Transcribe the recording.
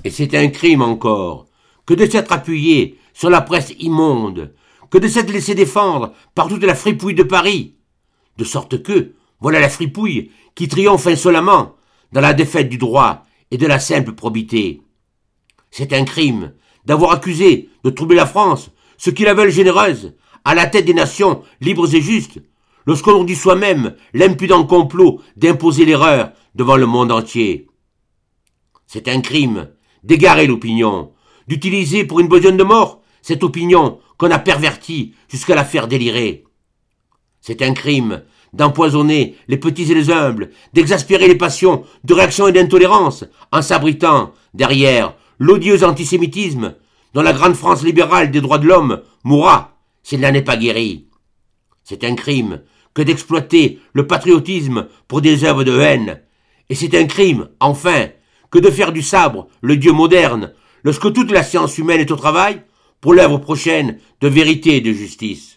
Et c'est un crime encore que de s'être appuyé sur la presse immonde, que de s'être laissé défendre par toute la fripouille de Paris, de sorte que, voilà la fripouille qui triomphe insolemment dans la défaite du droit et de la simple probité. C'est un crime d'avoir accusé de troubler la France, ceux qui la veulent généreuse, à la tête des nations libres et justes, lorsqu'on ourdit soi-même l'impudent complot d'imposer l'erreur devant le monde entier. C'est un crime d'égarer l'opinion, d'utiliser pour une besogne de mort cette opinion qu'on a pervertie jusqu'à la faire délirer. C'est un crime d'empoisonner les petits et les humbles, d'exaspérer les passions de réaction et d'intolérance en s'abritant derrière l'odieux antisémitisme dont la grande France libérale des droits de l'homme mourra s'il n'en est pas guéri. C'est un crime que d'exploiter le patriotisme pour des œuvres de haine. Et c'est un crime, enfin, que de faire du sabre le Dieu moderne lorsque toute la science humaine est au travail pour l'œuvre prochaine de vérité et de justice.